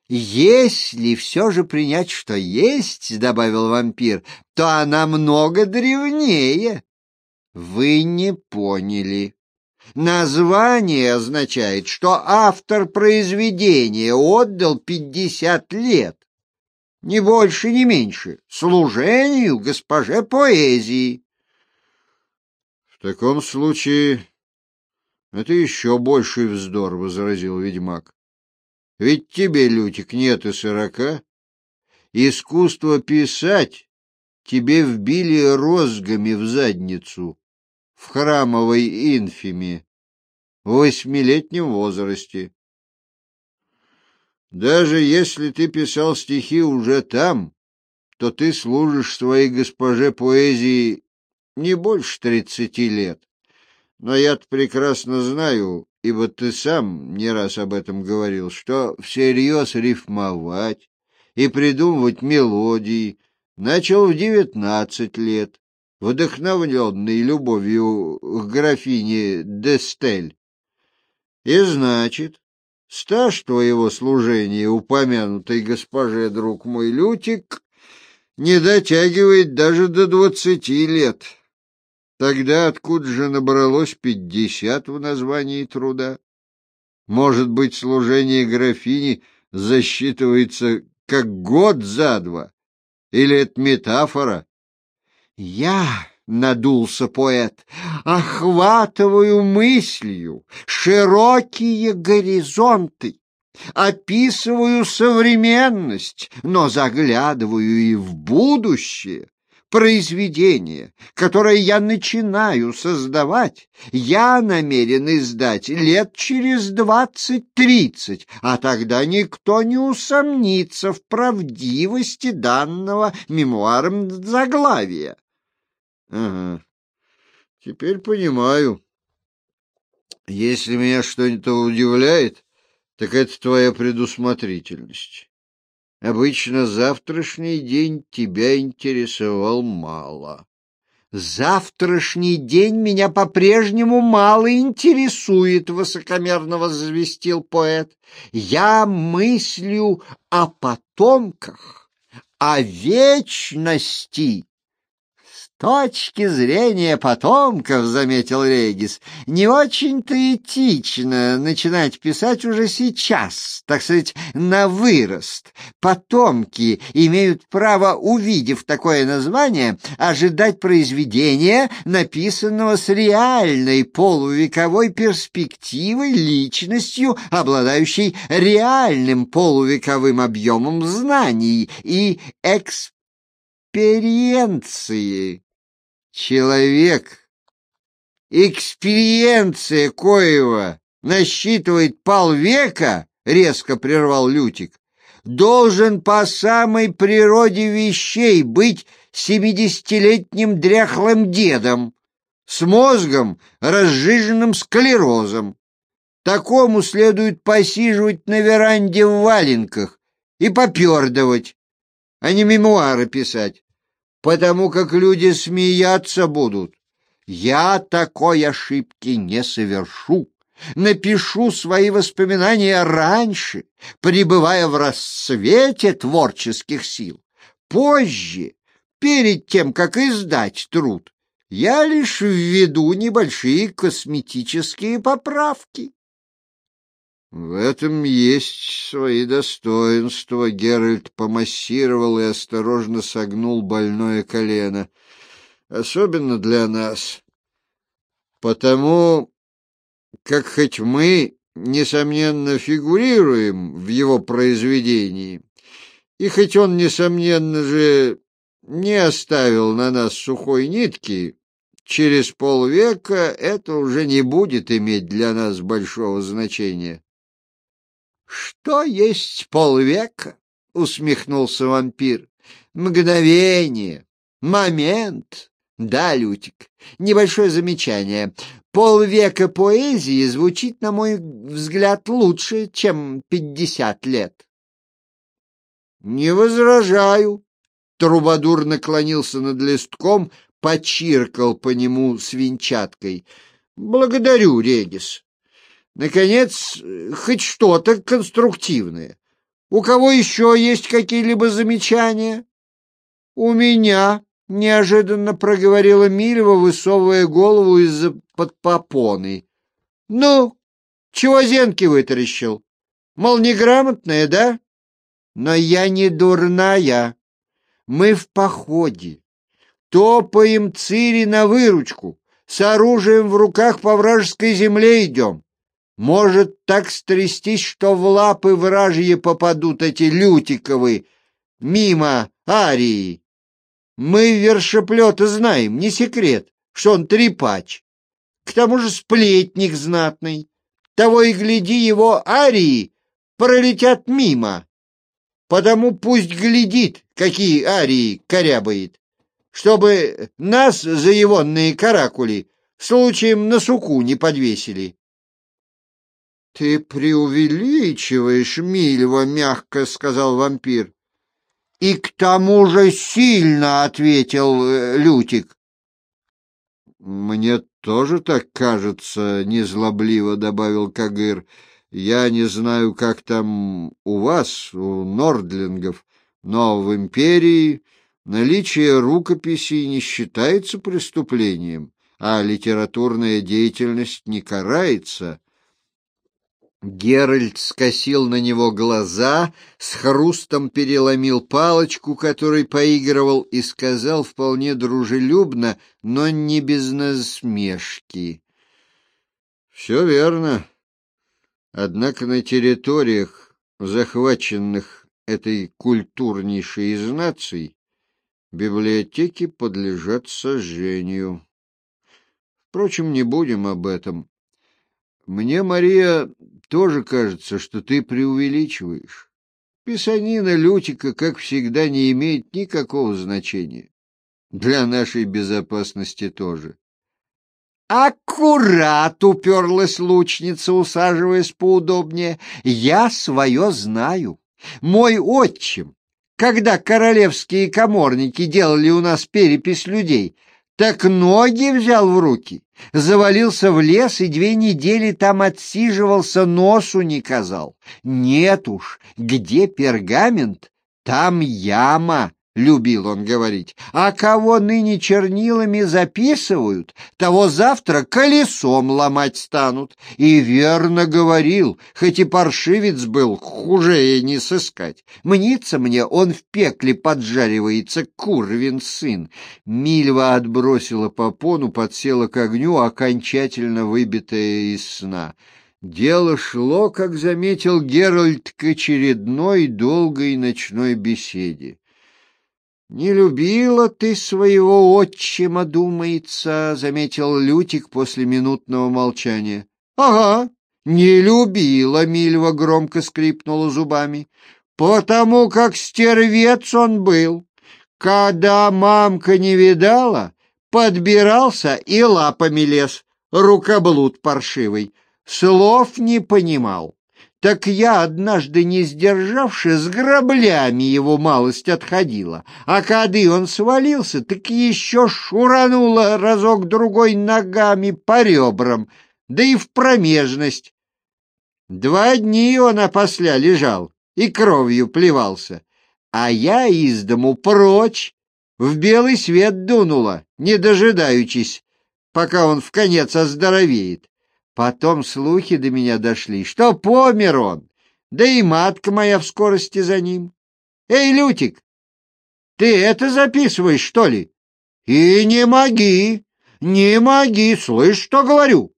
Если все же принять, что есть, — добавил вампир, — то она много древнее. Вы не поняли. Название означает, что автор произведения отдал 50 лет, ни больше, ни меньше, служению госпоже поэзии. — В таком случае это еще больший вздор, — возразил ведьмак. — Ведь тебе, Лютик, нет и 40. Искусство писать тебе вбили розгами в задницу в храмовой инфиме в 8-летнем возрасте. Даже если ты писал стихи уже там, то ты служишь своей госпоже поэзии не больше 30 лет. Но я-то прекрасно знаю, ибо ты сам не раз об этом говорил, что всерьез рифмовать и придумывать мелодии начал в 19 лет, вдохновленный любовью к графине Д'Эстель. И значит, стаж твоего служения упомянутой госпоже, друг мой Лютик, не дотягивает даже до 20 лет. Тогда откуда же набралось 50 в названии труда? Может быть, служение графини засчитывается как год за два? Или это метафора? Я, — надулся поэт, — охватываю мыслью широкие горизонты, описываю современность, но заглядываю и в будущее. Произведение, которое я начинаю создавать, я намерен издать лет через 20-30, а тогда никто не усомнится в правдивости данного мемуаром заглавия. Ага, теперь понимаю. Если меня что-нибудь удивляет, так это твоя предусмотрительность. Обычно завтрашний день тебя интересовал мало. Завтрашний день меня по-прежнему мало интересует, — высокомерно возвестил поэт. Я мыслю о потомках, о вечности. С точки зрения потомков, — заметил Регис, — не очень-то этично начинать писать уже сейчас, так сказать, на вырост. Потомки имеют право, увидев такое название, ожидать произведения, написанного с реальной полувековой перспективой, личностью, обладающей реальным полувековым объемом знаний и экспериенции. Человек, экспириенция коего насчитывает полвека, — резко прервал Лютик, — должен по самой природе вещей быть 70-летним дряхлым дедом с мозгом, разжиженным склерозом. Такому следует посиживать на веранде в валенках и попердывать, а не мемуары писать, потому как люди смеяться будут. Я такой ошибки не совершу. Напишу свои воспоминания раньше, пребывая в расцвете творческих сил. Позже, перед тем, как издать труд, я лишь введу небольшие косметические поправки. В этом есть свои достоинства. Геральт помассировал и осторожно согнул больное колено. Особенно для нас. Потому как хоть мы, несомненно, фигурируем в его произведении, и хоть он, несомненно же, не оставил на нас сухой нитки, через полвека это уже не будет иметь для нас большого значения. — Что есть полвека? — усмехнулся вампир. — Мгновение, момент. Да, Лютик, небольшое замечание. Полвека поэзии звучит, на мой взгляд, лучше, чем 50 лет. — Не возражаю. Трубадур наклонился над листком, почиркал по нему свинчаткой. — Благодарю, Регис. Наконец, хоть что-то конструктивное. У кого еще есть какие-либо замечания? У меня, неожиданно проговорила Мильва, высовывая голову из-под попоны. Ну, чего зенки вытаращил? Мол, неграмотная, да? Но я не дурная. Мы в походе. Топаем Цири на выручку. С оружием в руках по вражеской земле идем. Может так стрястись, что в лапы вражьи попадут эти Лютиковы мимо Арии. Мы вершеплета знаем, не секрет, что он трепач. К тому же сплетник знатный. Того и гляди, его Арии пролетят мимо. Потому пусть глядит, какие Арии корябает, чтобы нас за егонные каракули случаем на суку не подвесили. — Ты преувеличиваешь, Мильва, — мягко сказал вампир. — И к тому же сильно, — ответил Лютик. — Мне тоже так кажется, — незлобливо добавил Кагыр. — Я не знаю, как там у вас, у нордлингов, но в империи наличие рукописей не считается преступлением, а литературная деятельность не карается. Геральт скосил на него глаза, с хрустом переломил палочку, которой поигрывал, и сказал вполне дружелюбно, но не без насмешки. — Все верно. Однако на территориях, захваченных этой культурнейшей из наций, библиотеки подлежат сожжению. Впрочем, не будем об этом. Мне, Мария, тоже кажется, что ты преувеличиваешь. Писанина Лютика, как всегда, не имеет никакого значения. Для нашей безопасности тоже. «Аккурат!» — уперлась лучница, усаживаясь поудобнее. «Я свое знаю. Мой отчим, когда королевские каморники делали у нас перепись людей, так ноги взял в руки, завалился в лес и 2 недели там отсиживался, носу не казал. Нет уж, где пергамент, там яма, любил он говорить. А кого ныне чернилами записывают, того завтра колесом ломать станут. И верно говорил, хоть и паршивец был, хуже не сыскать. Мнится мне, он в пекле поджаривается, курвин сын. Мильва отбросила попону, подсела к огню, окончательно выбитая из сна. Дело шло, как заметил Геральт, к очередной долгой ночной беседе. «Не любила ты своего отчима, думается», — заметил Лютик после минутного молчания. «Ага, не любила», — Мильва громко скрипнула зубами, «потому как стервец он был. Когда мамка не видала, подбирался и лапами лез, рукоблуд паршивый, слов не понимал. Так я, однажды не сдержавши, с граблями его малость отходила, а кады он свалился, так еще шуранула разок-другой ногами по ребрам, да и в промежность. 2 дни он опосля лежал и кровью плевался, а я из дому прочь, в белый свет дунула, не дожидаючись, пока он вконец оздоровеет. Потом слухи до меня дошли, что помер он, да и матка моя в скорости за ним. Эй, Лютик, ты это записываешь, что ли? И не моги, слышь, что говорю?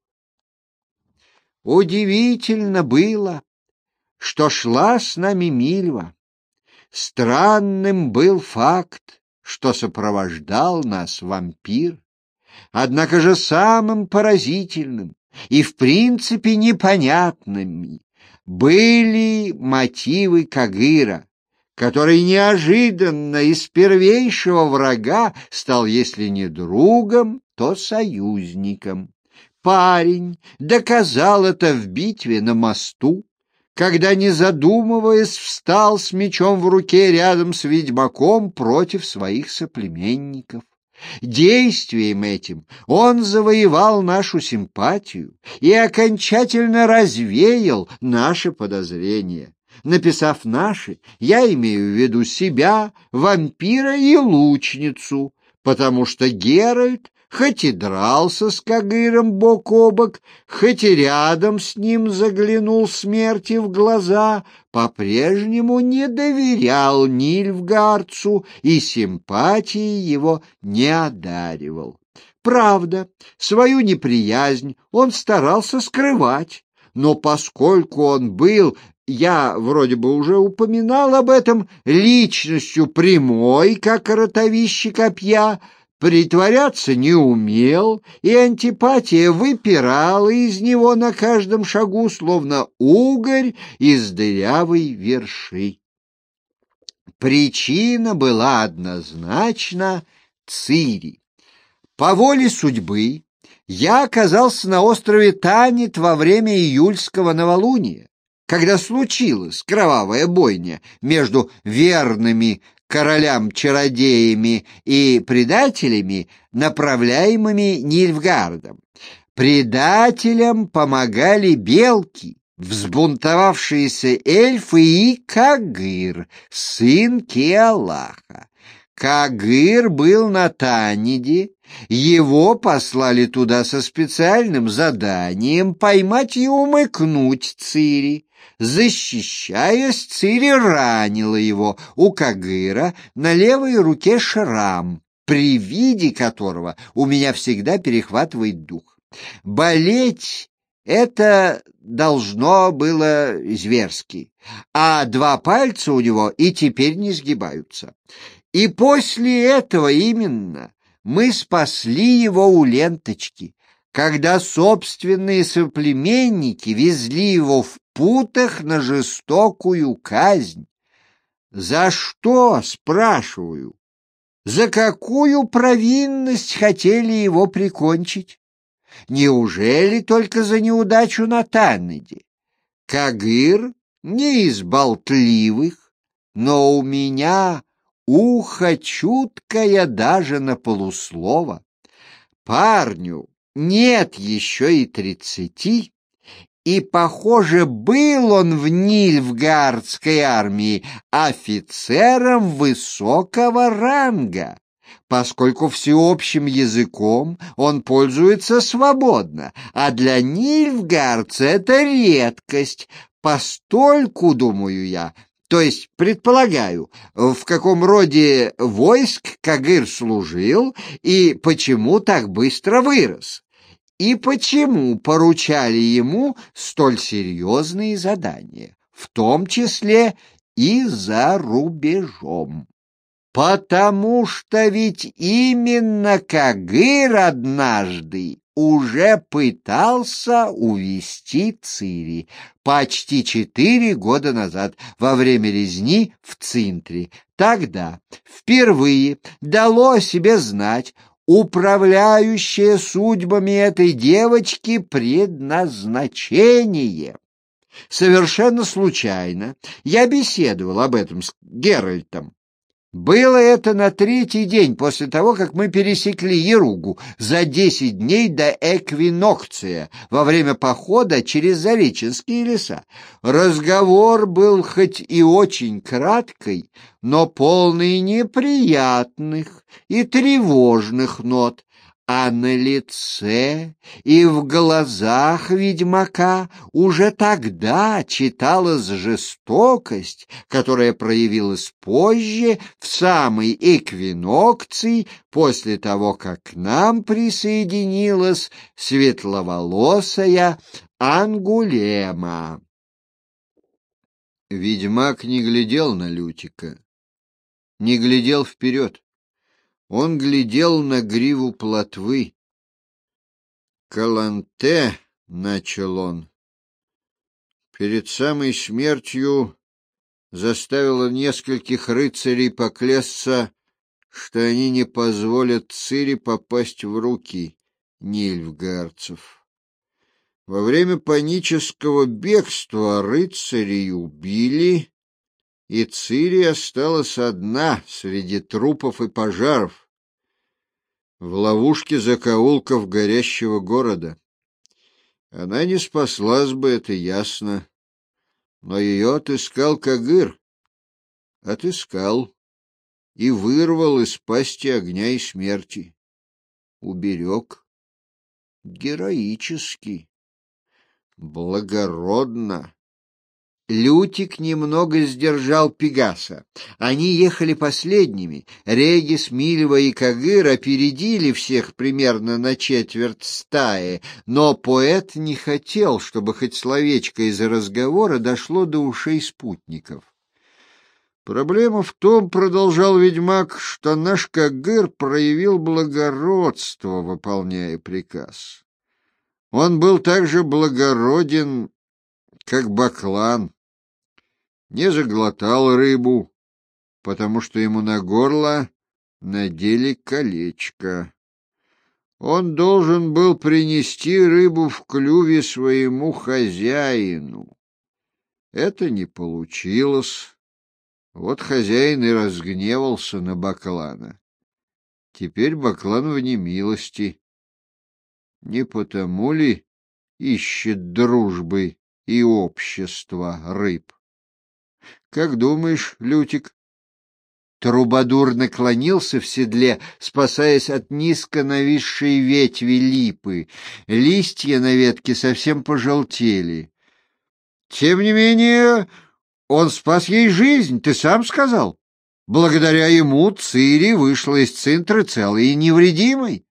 Удивительно было, что шла с нами Мильва. Странным был факт, что сопровождал нас вампир. Однако же самым поразительным и в принципе непонятными были мотивы Кагыра, который неожиданно из первейшего врага стал, если не другом, то союзником. Парень доказал это в битве на мосту, когда, не задумываясь, встал с мечом в руке рядом с ведьмаком против своих соплеменников. Действием этим он завоевал нашу симпатию и окончательно развеял наши подозрения. Написав «наши», я имею в виду себя, вампира и лучницу, потому что Геральт, хоть и дрался с Кагыром бок о бок, хоть и рядом с ним заглянул смерти в глаза, по-прежнему не доверял Нильфгардцу и симпатии его не одаривал. Правда, свою неприязнь он старался скрывать, но поскольку он был, я вроде бы уже упоминал об этом, личностью прямой, как ротовище копья, притворяться не умел, и антипатия выпирала из него на каждом шагу, словно угорь из дырявой верши. Причина была однозначно Цири. По воле судьбы я оказался на острове Танит во время июльского новолуния, когда случилась кровавая бойня между верными королям-чародеями и предателями, направляемыми Нильфгардом. Предателям помогали белки, взбунтовавшиеся эльфы и Кагыр, сын Киалаха. Кагыр был на Таниде, его послали туда со специальным заданием поймать и умыкнуть Цири. Защищаясь, Цири ранила его, у Кагыра на левой руке шрам, при виде которого у меня всегда перехватывает дух. Болеть это должно было зверски, а два пальца у него и теперь не сгибаются. И после этого именно мы спасли его у ленточки, когда собственные соплеменники везли его в путах на жестокую казнь. За что, спрашиваю? За какую провинность хотели его прикончить? Неужели только за неудачу на Таннеде? Кагыр не из болтливых, но у меня ухо чуткое даже на полуслово. Парню нет еще и 30, и, похоже, был он в Нильфгардской армии офицером высокого ранга, поскольку всеобщим языком он пользуется свободно, а для нильфгардца это редкость, постольку, думаю я, то есть предполагаю, в каком роде войск Кагыр служил и почему так быстро вырос, и почему поручали ему столь серьезные задания, в том числе и за рубежом. Потому что ведь именно Кагыр однажды уже пытался увести Цири почти 4 года назад во время резни в Цинтре. Тогда впервые дало о себе знать управляющее судьбами этой девочки предназначение. Совершенно случайно я беседовал об этом с Геральтом. Было это на 3-й день после того, как мы пересекли Яругу, за 10 дней до эквинокция, во время похода через Зареченские леса. Разговор был хоть и очень краткий, но полный неприятных и тревожных нот, а на лице и в глазах ведьмака уже тогда читалась жестокость, которая проявилась позже, в самой эквинокции, после того, как к нам присоединилась светловолосая Ангулема. Ведьмак не глядел на Лютика, не глядел вперед. Он глядел на гриву плотвы. «Каланте», — начал он, — перед самой смертью заставила нескольких рыцарей поклясться, что они не позволят Цири попасть в руки нильфгардцев. Во время панического бегства рыцарей убили, и Цири осталась одна среди трупов и пожаров, в ловушке закоулков горящего города. Она не спаслась бы, это ясно, Но ее отыскал Кагыр. Отыскал и вырвал из пасти огня и смерти. Уберег. Героически. Благородно. Лютик немного сдержал Пегаса. Они ехали последними. Регис, Мильва и Кагыр опередили всех примерно на четверть стаи, но поэт не хотел, чтобы хоть словечко из разговора дошло до ушей спутников. «Проблема в том, — продолжал ведьмак, — что наш Кагыр проявил благородство, выполняя приказ. Он был так же благороден, как Баклан. Не заглотал рыбу, потому что ему на горло надели колечко. Он должен был принести рыбу в клюве своему хозяину. Это не получилось. Вот хозяин и разгневался на Баклана. Теперь Баклан в немилости. Не потому ли ищет дружбы и общества рыб? Как думаешь, Лютик?» Трубадур наклонился в седле, спасаясь от низко нависшей ветви липы. Листья на ветке совсем пожелтели. «Тем не менее, он спас ей жизнь, ты сам сказал. Благодаря ему Цири вышла из Цинтры целой и невредимой».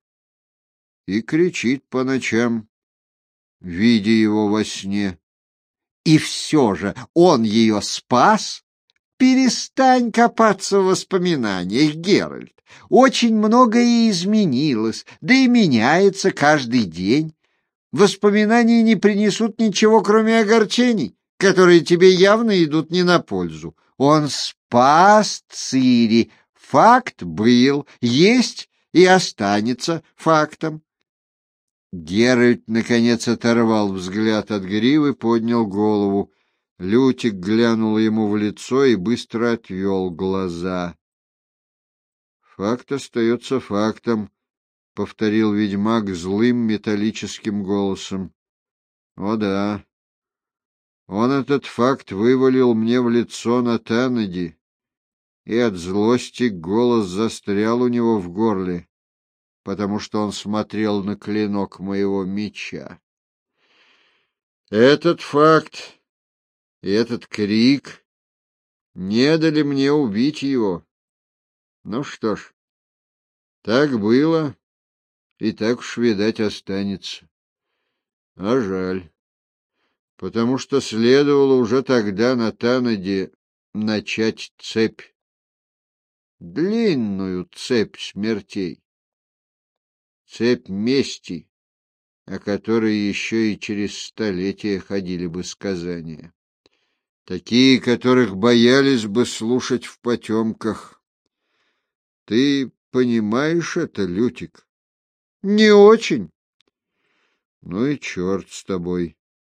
И кричит по ночам, видя его во сне. «И все же он ее спас? Перестань копаться в воспоминаниях, Геральт. Очень многое изменилось, да и меняется каждый день. Воспоминания не принесут ничего, кроме огорчений, которые тебе явно идут не на пользу. Он спас Цири. Факт был, есть и останется фактом». Геральт, наконец, оторвал взгляд от гривы, поднял голову. Лютик глянул ему в лицо и быстро отвел глаза. «Факт остается фактом», — повторил ведьмак злым металлическим голосом. «О да, он этот факт вывалил мне в лицо на Танади, и от злости голос застрял у него в горле, потому что он смотрел на клинок моего меча. Этот факт и этот крик не дали мне убить его. Ну что ж, так было, и так уж, видать, останется. А жаль, потому что следовало уже тогда на Танаде начать цепь, длинную цепь смертей, цепь мести, о которой еще и через столетия ходили бы сказания. Такие, которых боялись бы слушать в потемках. Ты понимаешь это, Лютик? Не очень. Ну и черт с тобой.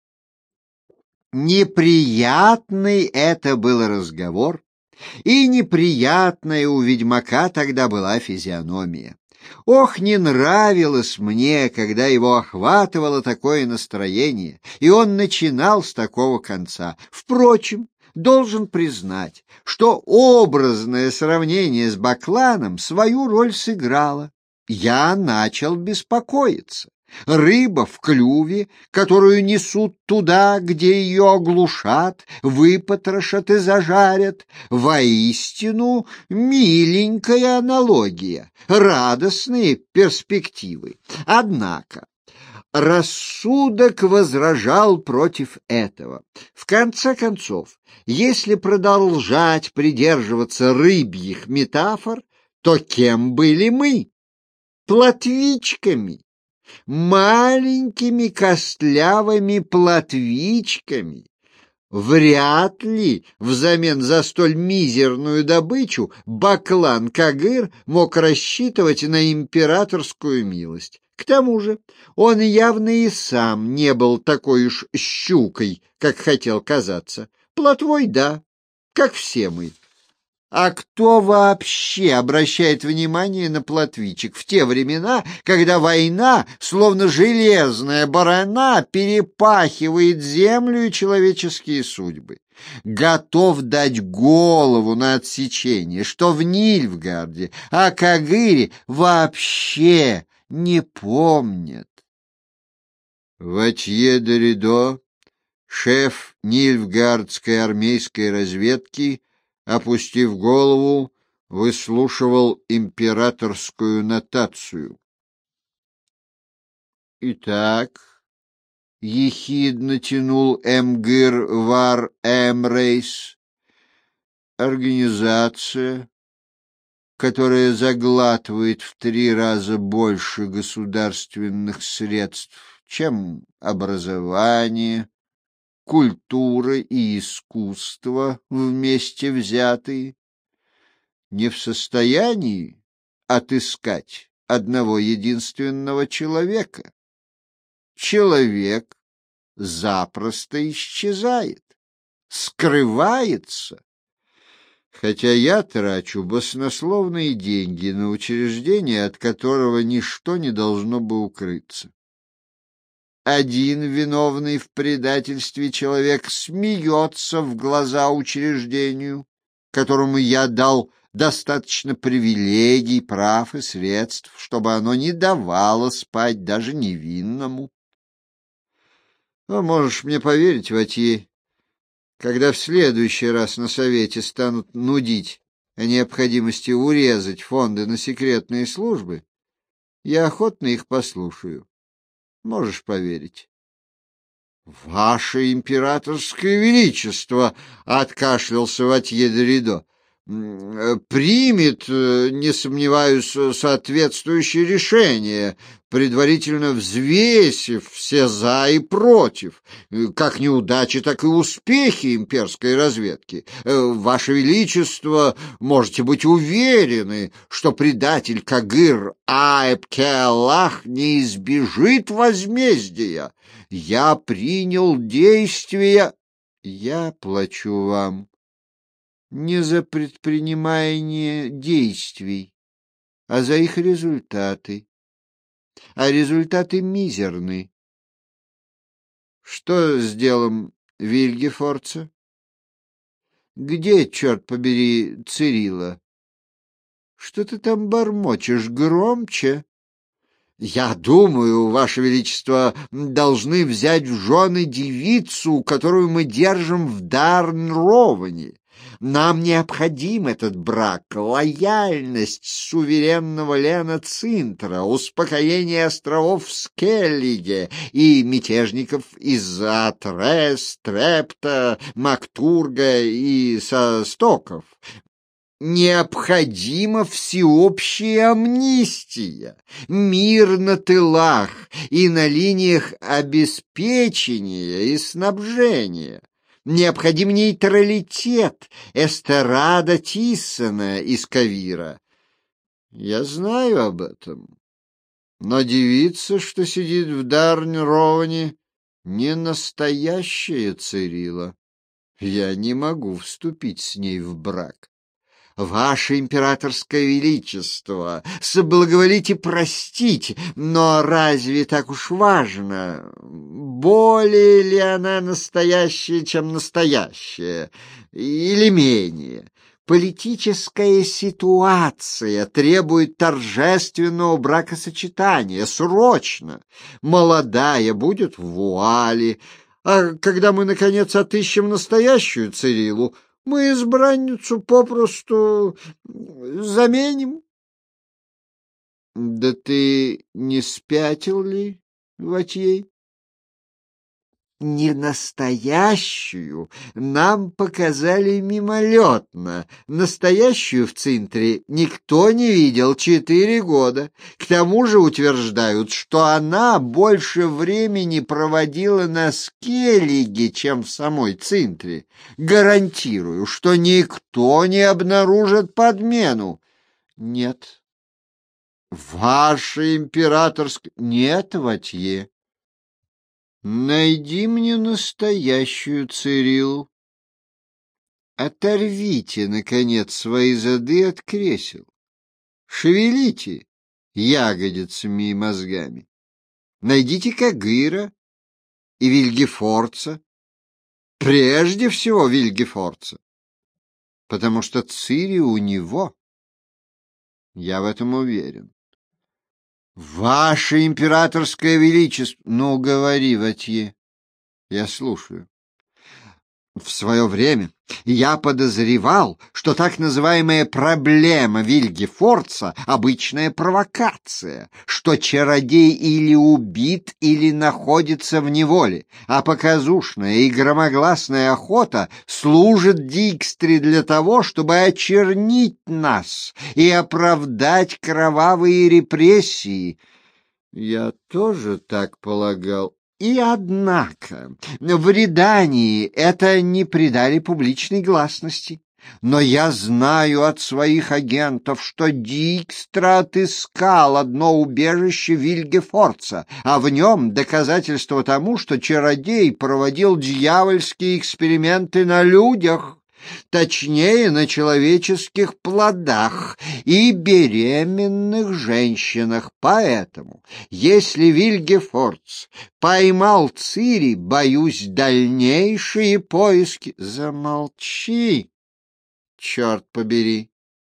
Неприятный это был разговор, и неприятная у ведьмака тогда была физиономия. Ох, не нравилось мне, когда его охватывало такое настроение, и он начинал с такого конца. Впрочем, должен признать, что образное сравнение с Бакланом свою роль сыграло. Я начал беспокоиться. Рыба в клюве, которую несут туда, где ее оглушат, выпотрошат и зажарят, воистину миленькая аналогия, радостные перспективы. Однако рассудок возражал против этого. В конце концов, если продолжать придерживаться рыбьих метафор, то кем были мы? Плотвичками. Маленькими костлявыми плотвичками. Вряд ли взамен за столь мизерную добычу Баклан Кагыр мог рассчитывать на императорскую милость. К тому же он явно и сам не был такой уж щукой, как хотел казаться. Плотвой, да, как все мы. А кто вообще обращает внимание на плотвичек в те времена, когда война, словно железная барана, перепахивает землю и человеческие судьбы? Готов дать голову на отсечение, что в Нильфгарде о Кагыре вообще не помнят. Ватье де Ридо, шеф Нильфгардской армейской разведки, опустив голову, выслушивал императорскую нотацию. «Итак», — ехидно тянул Эмгир Вар Эмрейс, — «организация, которая заглатывает в 3 раза больше государственных средств, чем образование, культура и искусство вместе взятые, не в состоянии отыскать одного единственного человека. Человек запросто исчезает, скрывается, хотя я трачу баснословные деньги на учреждение, от которого ничто не должно бы укрыться. Один виновный в предательстве человек смеется в глаза учреждению, которому я дал достаточно привилегий, прав и средств, чтобы оно не давало спать даже невинному. Но можешь мне поверить, Ватье, когда в следующий раз на совете станут нудить о необходимости урезать фонды на секретные службы, я охотно их послушаю. Можешь поверить. — Ваше императорское величество, — откашлялся Ватье де Ридо, — примет, не сомневаюсь, соответствующее решение, предварительно взвесив все «за» и «против», как неудачи, так и успехи имперской разведки. Ваше Величество, можете быть уверены, что предатель Кагыр Аэб-Келах не избежит возмездия. Я принял действия. Я плачу вам не за предпринимание действий, а за их результаты. А результаты мизерны. Что с делом Вильгефорца? Где, черт побери, Цирила? Что ты там бормочешь? Громче. Я думаю, Ваше Величество, должны взять в жены девицу, которую мы держим в Дарнроване. Нам необходим этот брак, лояльность суверенного Лена Цинтра, успокоение островов Скеллиге и мятежников из Атрес, Трепта, Мактурга и Состоков. Необходима всеобщая амнистия, мир на тылах и на линиях обеспечения и снабжения. Необходим нейтралитет, эстрада Тиссона из Кавира. Я знаю об этом, но девица, что сидит в Дарнроване, не настоящая Цирила. Я не могу вступить с ней в брак. Ваше императорское величество, соблаговолите простить, но разве так уж важно, более ли она настоящая, чем настоящая, или менее? Политическая ситуация требует торжественного бракосочетания, срочно. Молодая будет в вуале, а когда мы, наконец, отыщем настоящую Цирилу, мы избранницу попросту заменим. Да ты не спятил ли, Ватье? Не настоящую нам показали мимолетно. Настоящую в Цинтре никто не видел 4 года. К тому же утверждают, что она больше времени проводила на Скеллиге, чем в самой Цинтре. Гарантирую, что никто не обнаружит подмену. Нет. Ваше императорское... Нет, Ватье. Найди мне настоящую Цирилу. Оторвите, наконец, свои зады от кресел. Шевелите ягодицами и мозгами. Найдите Кагыра и Вильгефорца. Прежде всего Вильгефорца. Потому что Цири у него. Я в этом уверен. Ваше императорское величество... Ну, говори, Ватье. Я слушаю. В свое время я подозревал, что так называемая проблема Вильгефорца — обычная провокация, что чародей или убит, или находится в неволе, а показушная и громогласная охота служит Дикстре для того, чтобы очернить нас и оправдать кровавые репрессии. Я тоже так полагал. И однако в Редании это не придали публичной гласности. Но я знаю от своих агентов, что Дикстра отыскал одно убежище Вильгефорца, а в нем доказательство тому, что чародей проводил дьявольские эксперименты на людях. Точнее, на человеческих плодах и беременных женщинах. Поэтому, если Вильгефорц поймал Цири, боюсь, дальнейшие поиски... Замолчи, черт побери.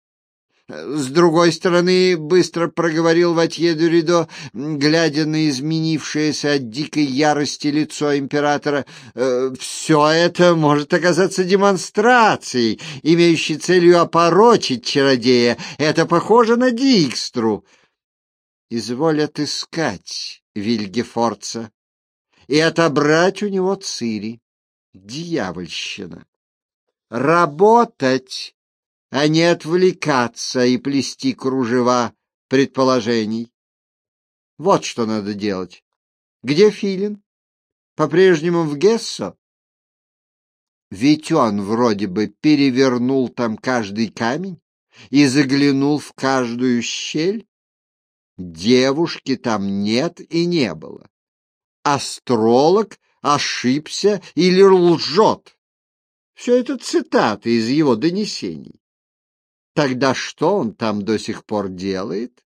С другой стороны, быстро проговорил Ватье де Ридо, глядя на изменившееся от дикой ярости лицо императора, все это может оказаться демонстрацией, имеющей целью опорочить чародея. Это похоже на Дикстру. Изволь отыскать Вильгефорца и отобрать у него Цири. Дьявольщина. Работать, а не отвлекаться и плести кружева предположений. Вот что надо делать. Где Филин? По-прежнему в Гессо? Ведь он вроде бы перевернул там каждый камень и заглянул в каждую щель. Девушки там нет и не было. Астролог ошибся или лжет. Все это цитаты из его донесений. Тогда что он там до сих пор делает?